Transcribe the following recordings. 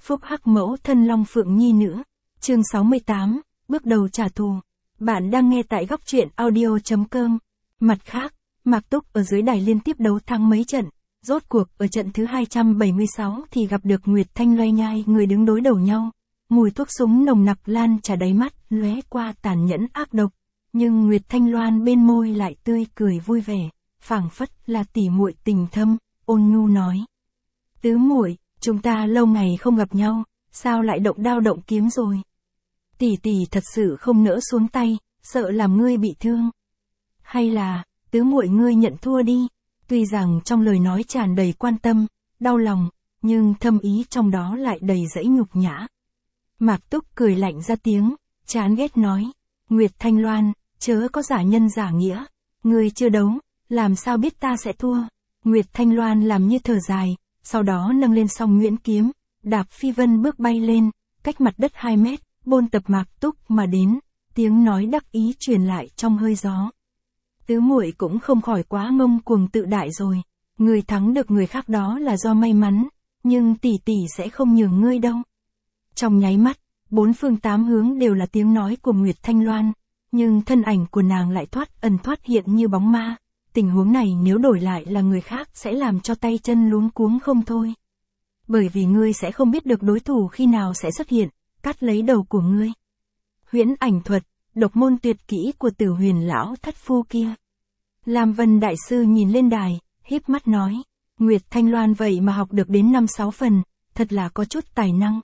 phúc hắc mẫu thân Long Phượng Nhi nữa. Chương 68, bước đầu trả thù. Bạn đang nghe tại góc truyện audio.com. Mặt khác, Mạc Túc ở dưới đài liên tiếp đấu thắng mấy trận, rốt cuộc ở trận thứ 276 thì gặp được Nguyệt Thanh loay nhai người đứng đối đầu nhau. Mùi thuốc súng nồng nặc lan tràn đáy mắt, lóe qua tàn nhẫn ác độc, nhưng Nguyệt Thanh Loan bên môi lại tươi cười vui vẻ, phảng phất là tỉ muội tình thâm, ôn nhu nói: "Tứ muội, chúng ta lâu ngày không gặp nhau, sao lại động đao động kiếm rồi? Tỷ tỷ thật sự không nỡ xuống tay, sợ làm ngươi bị thương. Hay là, tứ muội ngươi nhận thua đi." Tuy rằng trong lời nói tràn đầy quan tâm, đau lòng, nhưng thâm ý trong đó lại đầy dẫy nhục nhã. Mạc Túc cười lạnh ra tiếng, chán ghét nói: "Nguyệt Thanh Loan, chớ có giả nhân giả nghĩa, ngươi chưa đấu, làm sao biết ta sẽ thua?" Nguyệt Thanh Loan làm như thở dài, sau đó nâng lên song nhuyễn kiếm, đạp phi vân bước bay lên, cách mặt đất 2 mét, bôn tập Mạc Túc mà đến, tiếng nói đắc ý truyền lại trong hơi gió: "Tứ muội cũng không khỏi quá ngông cuồng tự đại rồi, người thắng được người khác đó là do may mắn, nhưng tỷ tỷ sẽ không nhường ngươi đâu." Trong nháy mắt, 4 phương 8 hướng đều là tiếng nói của Nguyệt Thanh Loan, nhưng thân ảnh của nàng lại thoát ẩn thoát hiện như bóng ma. Tình huống này nếu đổi lại là người khác sẽ làm cho tay chân luống cuống không thôi. Bởi vì ngươi sẽ không biết được đối thủ khi nào sẽ xuất hiện, cắt lấy đầu của ngươi. Huyễn ảnh thuật, độc môn tuyệt kỹ của Tử Huyền lão thất phu kia. Lam Vân đại sư nhìn lên đài, híp mắt nói: "Nguyệt Thanh Loan vậy mà học được đến 5-6 phần, thật là có chút tài năng."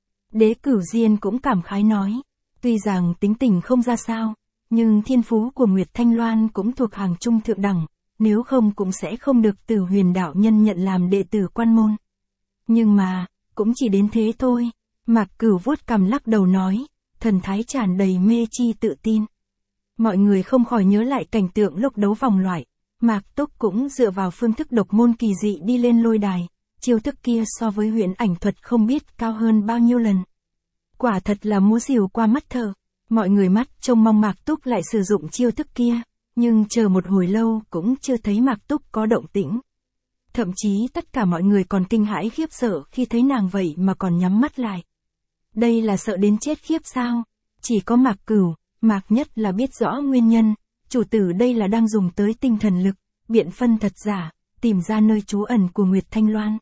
Đế Cửu Diên cũng cảm khái nói: "Tuy rằng tính tình không ra sao, nhưng thiên phú của Nguyệt Thanh Loan cũng thuộc hàng trung thượng đẳng, nếu không cũng sẽ không được Tử Huyền đạo nhân nhận làm đệ tử quan môn." Nhưng mà, cũng chỉ đến thế thôi. Mạc Cửu vuốt cằm lắc đầu nói, thần thái tràn đầy mê chi tự tin. Mọi người không khỏi nhớ lại cảnh tượng lúc đấu vòng loại, Mạc Túc cũng dựa vào phương thức độc môn kỳ dị đi lên lôi đài, chiêu thức kia so với huyễn ảnh thuật không biết cao hơn bao nhiêu lần. Quả thật là múa rìu qua mắt thợ. Mọi người mắt trông mong Mạc Túc lại sử dụng chiêu thức kia, nhưng chờ một hồi lâu cũng chưa thấy Mạc Túc có động tĩnh. Thậm chí tất cả mọi người còn kinh hãi khiếp sợ khi thấy nàng vậy mà còn nhắm mắt lại. Đây là sợ đến chết khiếp sao? Chỉ có Mạc Cửu, Mạc Nhất là biết rõ nguyên nhân, chủ tử đây là đang dùng tới tinh thần lực, biện phân thật giả, tìm ra nơi trú ẩn của Nguyệt Thanh Loan.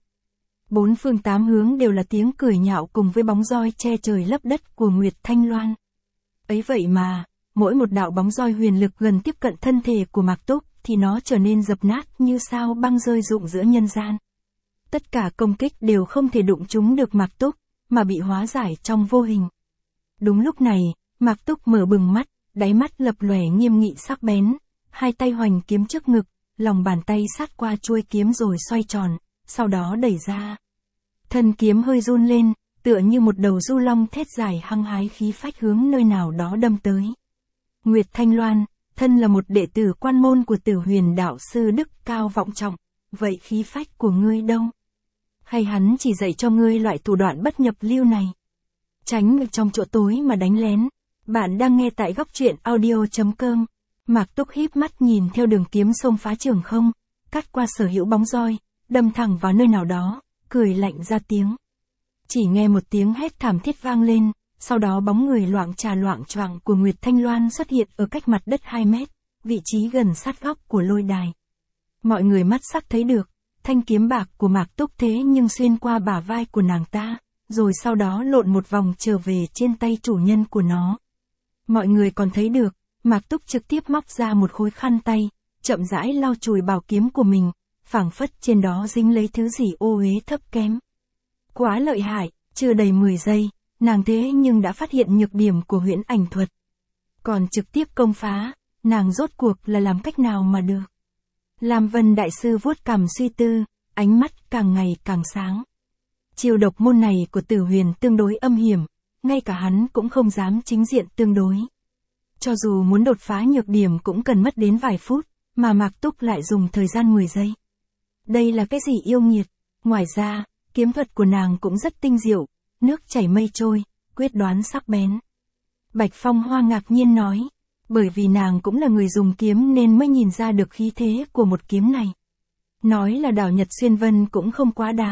4 phương 8 hướng đều là tiếng cười nhạo cùng với bóng roi che trời lấp đất của Nguyệt Thanh Loan. Ấy vậy mà, mỗi một đạo bóng roi huyền lực gần tiếp cận thân thể của Mạc Túc thì nó trở nên dập nát như sao băng rơi rụng giữa nhân gian. Tất cả công kích đều không thể đụng trúng được Mạc Túc, mà bị hóa giải trong vô hình. Đúng lúc này, Mạc Túc mở bừng mắt, đáy mắt lập lòe nghiêm nghị sắc bén, hai tay hoành kiếm trước ngực, lòng bàn tay sát qua chuôi kiếm rồi xoay tròn, sau đó đẩy ra. Thân kiếm hơi run lên, tựa như một đầu du long thét dài hăng hái khí phách hướng nơi nào đó đâm tới. Nguyệt Thanh Loan, thân là một đệ tử quan môn của Tử Huyền đạo sư đức cao vọng trọng, vậy khí phách của ngươi đâu? Hay hắn chỉ dạy cho ngươi loại thủ đoạn bất nhập lưu này? Tránh ở trong chỗ tối mà đánh lén. Bạn đang nghe tại góc truyện audio.com. Mạc Túc híp mắt nhìn theo đường kiếm xông phá trường không, cắt qua sở hữu bóng roi, đâm thẳng vào nơi nào đó, cười lạnh ra tiếng. Chỉ nghe một tiếng hét thảm thiết vang lên, sau đó bóng người loạng choạng của Nguyệt Thanh Loan xuất hiện ở cách mặt đất 2 mét, vị trí gần sát góc của lôi đài. Mọi người mắt sắc thấy được, thanh kiếm bạc của Mạc Túc thế nhưng xuyên qua bả vai của nàng ta, rồi sau đó lộn một vòng trở về trên tay chủ nhân của nó. Mọi người còn thấy được, Mạc Túc trực tiếp móc ra một khối khăn tay, chậm rãi lau chùi bảo kiếm của mình, phảng phất trên đó dính lấy thứ gì ô uế thấp kém. Quá lợi hại, chưa đầy 10 giây, nàng thế nhưng đã phát hiện nhược điểm của huyễn ảnh thuật. Còn trực tiếp công phá, nàng rốt cuộc là làm cách nào mà được? Lam Vân đại sư vuốt cằm suy tư, ánh mắt càng ngày càng sáng. Chiêu độc môn này của Tử Huyền tương đối âm hiểm, ngay cả hắn cũng không dám chính diện tương đối. Cho dù muốn đột phá nhược điểm cũng cần mất đến vài phút, mà Mạc Túc lại dùng thời gian 10 giây. Đây là cái gì yêu nghiệt? Ngoài ra, kiếm thuật của nàng cũng rất tinh diệu, nước chảy mây trôi, quyết đoán sắc bén. Bạch Phong Hoa ngạc nhiên nói, bởi vì nàng cũng là người dùng kiếm nên mới nhìn ra được khí thế của một kiếm này. Nói là đảo Nhật Xuyên Vân cũng không quá đáng,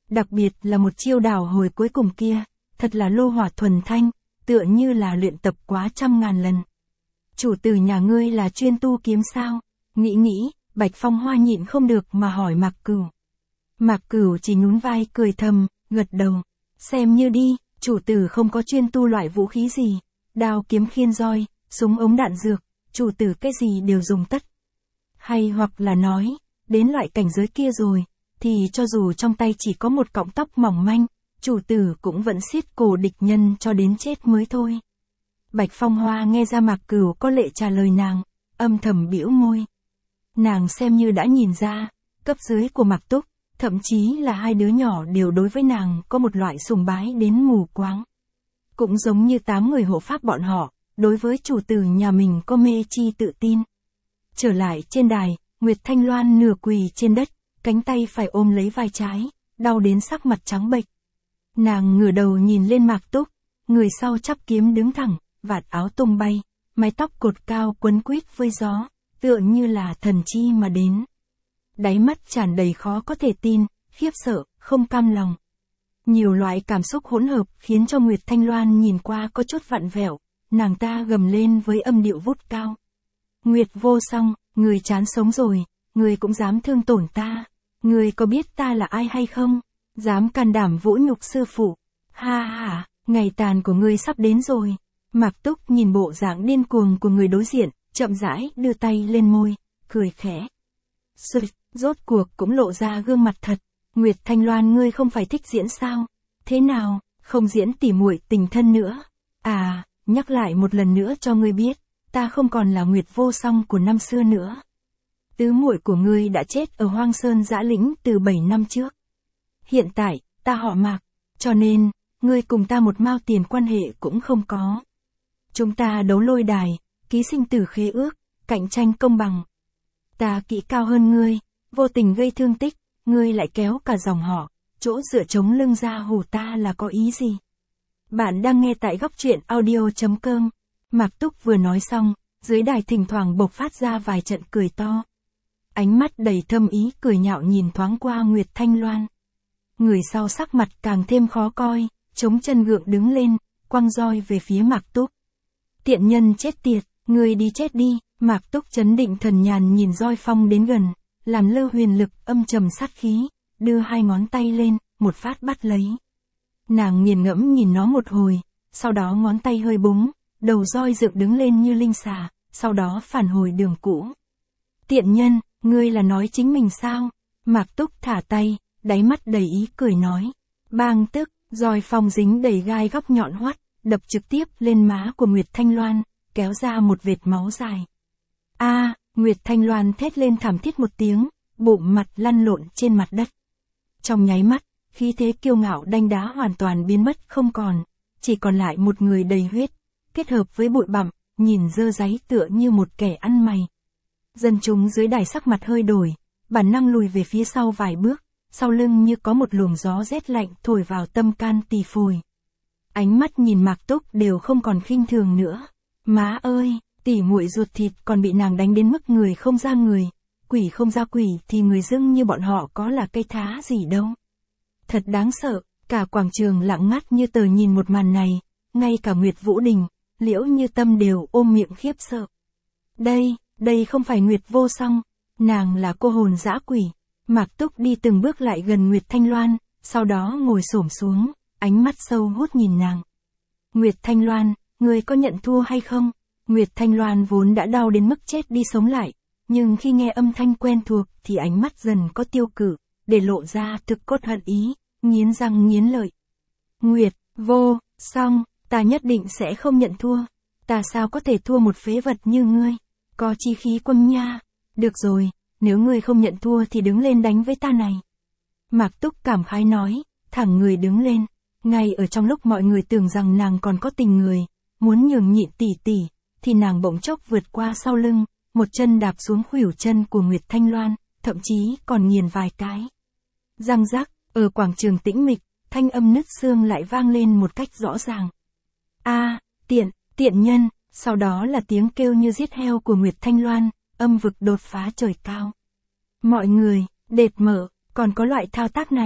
Đặc biệt là một chiêu đào hồi cuối cùng kia, thật là lô hỏa thuần thanh, tựa như là luyện tập quá trăm ngàn lần. Chủ tử nhà ngươi là chuyên tu kiếm sao? Nghĩ, Bạch Phong Hoa nhịn không được mà hỏi Mạc Cửu. Mạc Cửu chỉ nhún vai cười thầm, gật đầu. Xem như đi, chủ tử không có chuyên tu loại vũ khí gì. Đao kiếm khiên roi, súng ống đạn dược, chủ tử cái gì đều dùng tất. Hay hoặc là nói, đến loại cảnh giới kia rồi, thì cho dù trong tay chỉ có một cọng tóc mỏng manh, chủ tử cũng vẫn siết cổ địch nhân cho đến chết mới thôi. Bạch Phong Hoa nghe ra Mạc Cửu có lệ trả lời nàng, âm thầm bĩu môi. Nàng xem như đã nhìn ra, cấp dưới của Mạc Túc, thậm chí là hai đứa nhỏ đều đối với nàng có một loại sùng bái đến mù quáng. Cũng giống như 8 người hộ pháp bọn họ, đối với chủ tử nhà mình có mê chi tự tin. Trở lại trên đài, Nguyệt Thanh Loan nửa quỳ trên đất, cánh tay phải ôm lấy vai trái, đau đến sắc mặt trắng bệch. Nàng ngửa đầu nhìn lên Mạc Túc, người sau chắp kiếm đứng thẳng, vạt áo tung bay, mái tóc cột cao quấn quýt với gió, tựa như là thần chi mà đến. Đáy mắt tràn đầy khó có thể tin, khiếp sợ, không cam lòng. Nhiều loại cảm xúc hỗn hợp khiến cho Nguyệt Thanh Loan nhìn qua có chút vặn vẹo, nàng ta gầm lên với âm điệu vút cao. Nguyệt Vô Song, người chán sống rồi, người cũng dám thương tổn ta, người có biết ta là ai hay không? Dám can đảm vũ nhục sư phụ. Ha ha, ngày tàn của ngươi sắp đến rồi. Mạc Túc nhìn bộ dạng điên cuồng của người đối diện, chậm rãi đưa tay lên môi, cười khẽ. Rốt cuộc cũng lộ ra gương mặt thật. Nguyệt Thanh Loan, ngươi không phải thích diễn sao? Thế nào, không diễn tỉ muội tình thân nữa? À, nhắc lại một lần nữa cho ngươi biết, ta không còn là Nguyệt Vô Song của năm xưa nữa. Tứ muội của ngươi đã chết ở Hoang Sơn Dã Lĩnh từ 7 năm trước. Hiện tại, ta họ Mạc, cho nên, ngươi cùng ta một mao tiền quan hệ cũng không có. Chúng ta đấu lôi đài, ký sinh tử khế ước, cạnh tranh công bằng. Ta kỹ cao hơn ngươi, vô tình gây thương tích, ngươi lại kéo cả dòng họ, chỗ dựa chống lưng ra hù ta là có ý gì? Bạn đang nghe tại góc truyện audio.com. Mạc Túc vừa nói xong, dưới đài thỉnh thoảng bộc phát ra vài trận cười to. Ánh mắt đầy thâm ý cười nhạo nhìn thoáng qua Nguyệt Thanh Loan. Người sau sắc mặt càng thêm khó coi, chống chân gượng đứng lên, quăng roi về phía Mạc Túc. Tiện nhân chết tiệt, ngươi đi chết đi. Mạc Túc trấn định thần nhàn nhìn roi phong đến gần, làm lơ huyền lực âm trầm sát khí, đưa hai ngón tay lên, một phát bắt lấy. Nàng nghiền ngẫm nhìn nó một hồi, sau đó ngón tay hơi búng, đầu roi dựng đứng lên như linh xà, sau đó phản hồi đường cũ. Tiện nhân, ngươi là nói chính mình sao? Mạc Túc thả tay, đáy mắt đầy ý cười nói. Bang tức, roi phong dính đầy gai góc nhọn hoắt, đập trực tiếp lên má của Nguyệt Thanh Loan, kéo ra một vệt máu dài. A, Nguyệt Thanh Loan thét lên thảm thiết một tiếng, bụng mặt lăn lộn trên mặt đất. Trong nháy mắt, khí thế kiêu ngạo đanh đá hoàn toàn biến mất không còn, chỉ còn lại một người đầy huyết, kết hợp với bụi bặm, nhìn dơ dáy tựa như một kẻ ăn mày. Dân chúng dưới đài sắc mặt hơi đổi, bản năng lùi về phía sau vài bước, sau lưng như có một luồng gió rét lạnh thổi vào tâm can tỳ phổi. Ánh mắt nhìn Mạc Túc đều không còn khinh thường nữa. Má ơi, tỉ muội ruột thịt còn bị nàng đánh đến mức người không ra người, quỷ không ra quỷ thì người dưng như bọn họ có là cây thá gì đâu. Thật đáng sợ, cả quảng trường lặng ngắt như tờ nhìn một màn này, ngay cả Nguyệt Vũ Đình, Liễu Như Tâm đều ôm miệng khiếp sợ. Đây không phải Nguyệt Vô Song, nàng là cô hồn dã quỷ. Mạc Túc đi từng bước lại gần Nguyệt Thanh Loan, sau đó ngồi xổm xuống, ánh mắt sâu hút nhìn nàng. Nguyệt Thanh Loan, ngươi có nhận thua hay không? Nguyệt Thanh Loan vốn đã đau đến mức chết đi sống lại, nhưng khi nghe âm thanh quen thuộc thì ánh mắt dần có tiêu cự, để lộ ra thực cốt hận ý, nghiến răng nghiến lợi. Nguyệt Vô Song, ta nhất định sẽ không nhận thua. Ta sao có thể thua một phế vật như ngươi? Có chi khí quân nha. Được rồi, nếu ngươi không nhận thua thì đứng lên đánh với ta này. Mạc Túc cảm khái nói, thẳng người đứng lên. Ngay ở trong lúc mọi người tưởng rằng nàng còn có tình người, muốn nhường nhịn tỉ tỉ, thì nàng bỗng chốc vượt qua sau lưng, một chân đạp xuống khuỷu chân của Nguyệt Thanh Loan, thậm chí còn nghiền vài cái. Răng rắc, ở quảng trường tĩnh mịch, thanh âm nứt xương lại vang lên một cách rõ ràng. A, tiện nhân, sau đó là tiếng kêu như giết heo của Nguyệt Thanh Loan, âm vực đột phá trời cao. Mọi người, đệt mở, còn có loại thao tác này.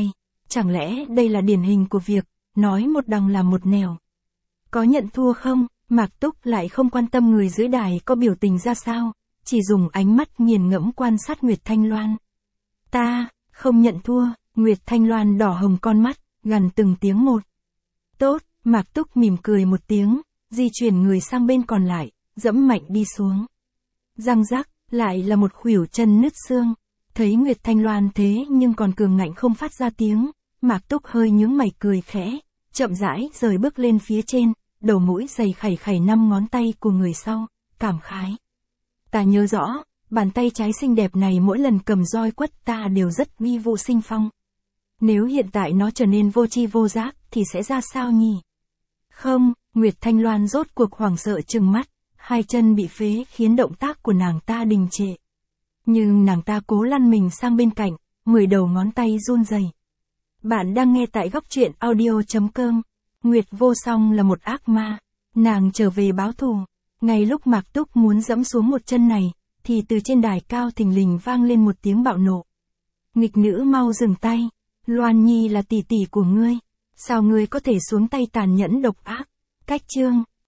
Chẳng lẽ đây là điển hình của việc, nói một đằng làm một nẻo. Có nhận thua không? Mạc Túc lại không quan tâm người dưới đài có biểu tình ra sao, chỉ dùng ánh mắt nghiền ngẫm quan sát Nguyệt Thanh Loan. Ta, không nhận thua, Nguyệt Thanh Loan đỏ hồng con mắt, gằn từng tiếng một. Tốt, Mạc Túc mỉm cười một tiếng, di chuyển người sang bên còn lại, dẫm mạnh đi xuống. Răng rắc, lại là một khuỷu chân nứt xương. Thấy Nguyệt Thanh Loan thế nhưng còn cường ngạnh không phát ra tiếng, Mạc Túc hơi nhướng mày cười khẽ, chậm rãi rời bước lên phía trên, đầu mũi giày khẩy khẩy 5 ngón tay của người sau, cảm khái. Ta nhớ rõ, bàn tay trái xinh đẹp này mỗi lần cầm roi quất ta đều rất uy vũ sinh phong. Nếu hiện tại nó trở nên vô tri vô giác thì sẽ ra sao nhỉ? Không, Nguyệt Thanh Loan rốt cuộc hoảng sợ trừng mắt, hai chân bị phế khiến động tác của nàng ta đình trệ. Nhưng nàng ta cố lăn mình sang bên cạnh, 10 đầu ngón tay run rẩy. Bạn đang nghe tại góc truyện audio.com. Nguyệt Vô Song là một ác ma, nàng trở về báo thù. Ngay lúc Mạc Túc muốn dẫm xuống một chân này, thì từ trên đài cao thình lình vang lên một tiếng bạo nộ. Nghịch nữ mau dừng tay, Loan Nhi là tỷ tỷ của ngươi, sao ngươi có thể xuống tay tàn nhẫn độc ác? Cách chương